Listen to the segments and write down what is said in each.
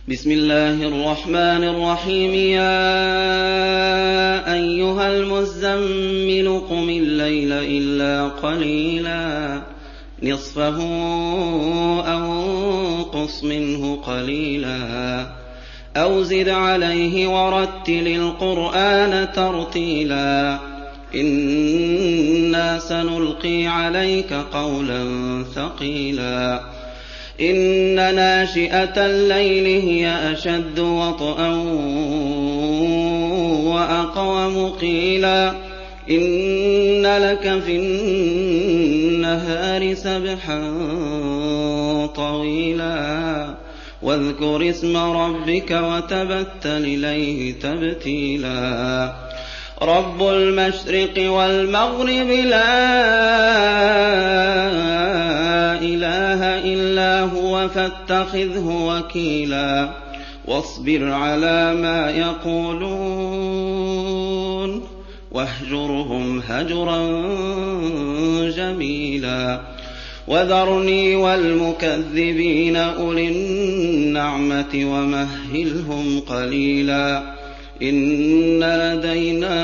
بسم الله الرحمن الرحيم يا أيها المزمل قم الليل إلا قليلا نصفه أو انقص منه قليلا أو زد عليه ورتل القرآن ترتيلا إنا سنلقي عليك قولا ثقيلا إن ناشئة الليل هي أشد وطئا وأقوم قيلا إن لك في النهار سبحا طويلا واذكر اسم ربك وتبتل إليه تبتيلا رب المشرق والمغرب لا إله إلا هو فاتخذه وكيلا واصبر على ما يقولون واهجرهم هجرا جميلا وذرني والمكذبين أولي النعمة ومهلهم قليلا إن لدينا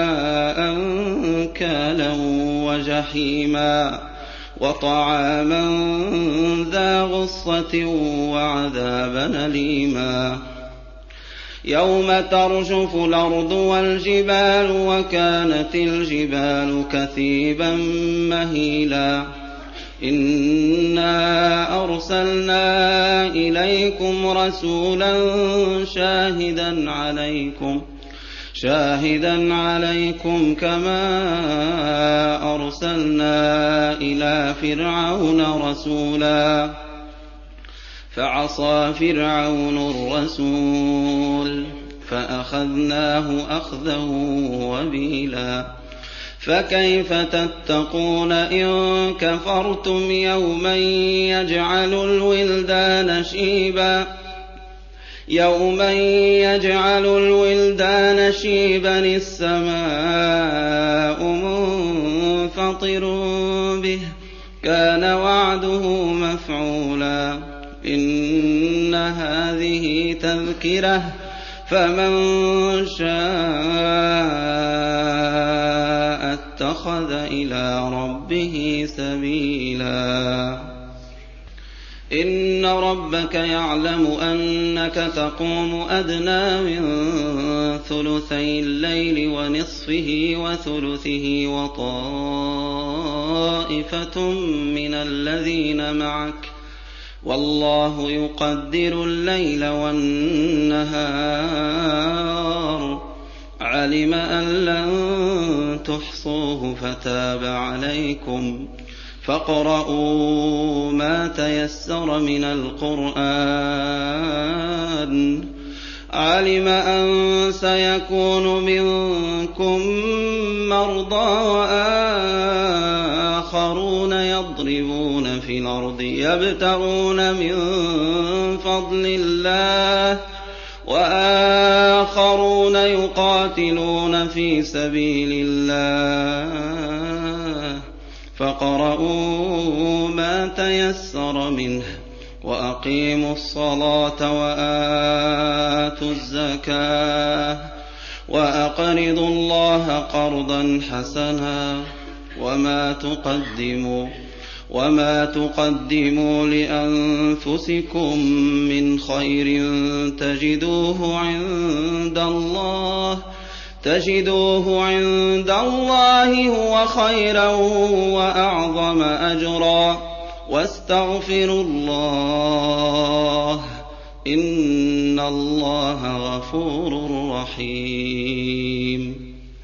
أنكالا وجحيما وطعاما ذا غصة وعذابا أليما يوم ترجف الأرض والجبال وكانت الجبال كثيبا مهيلا إنا أرسلنا إليكم رسولا شاهدا عليكم كما أرسلنا إلى فرعون رسولا فعصى فرعون الرسول فأخذناه أخذا وبيلا فكيف تتقون إن كفرتم يوما يجعل الولدان شيبا السماء منفطر به كان وعده مفعولا إن هذه تذكرة فمن شاء اتخذ إلى ربه سبيلا إن ربك يعلم أنك تقوم أدنى من ثلثي الليل ونصفه وثلثه وطائفة من الذين معك والله يقدر الليل والنهار علم أن لن تحصوه فتاب عليكم فاقرؤوا ما تيسر من القرآن علم أن سيكون منكم مرضى وآخرون يضربون في الأرض يبتغون من فضل الله وآخرون يقاتلون في سبيل الله فاقرؤوا ما تيسر منه وأقيموا الصلاة وآتوا الزكاة وأقرضوا الله قرضا حسنا وما تقدموا لأنفسكم من خير تجدوه عند الله هو خيرا وأعظم أجرا واستغفروا الله إن الله غفور رحيم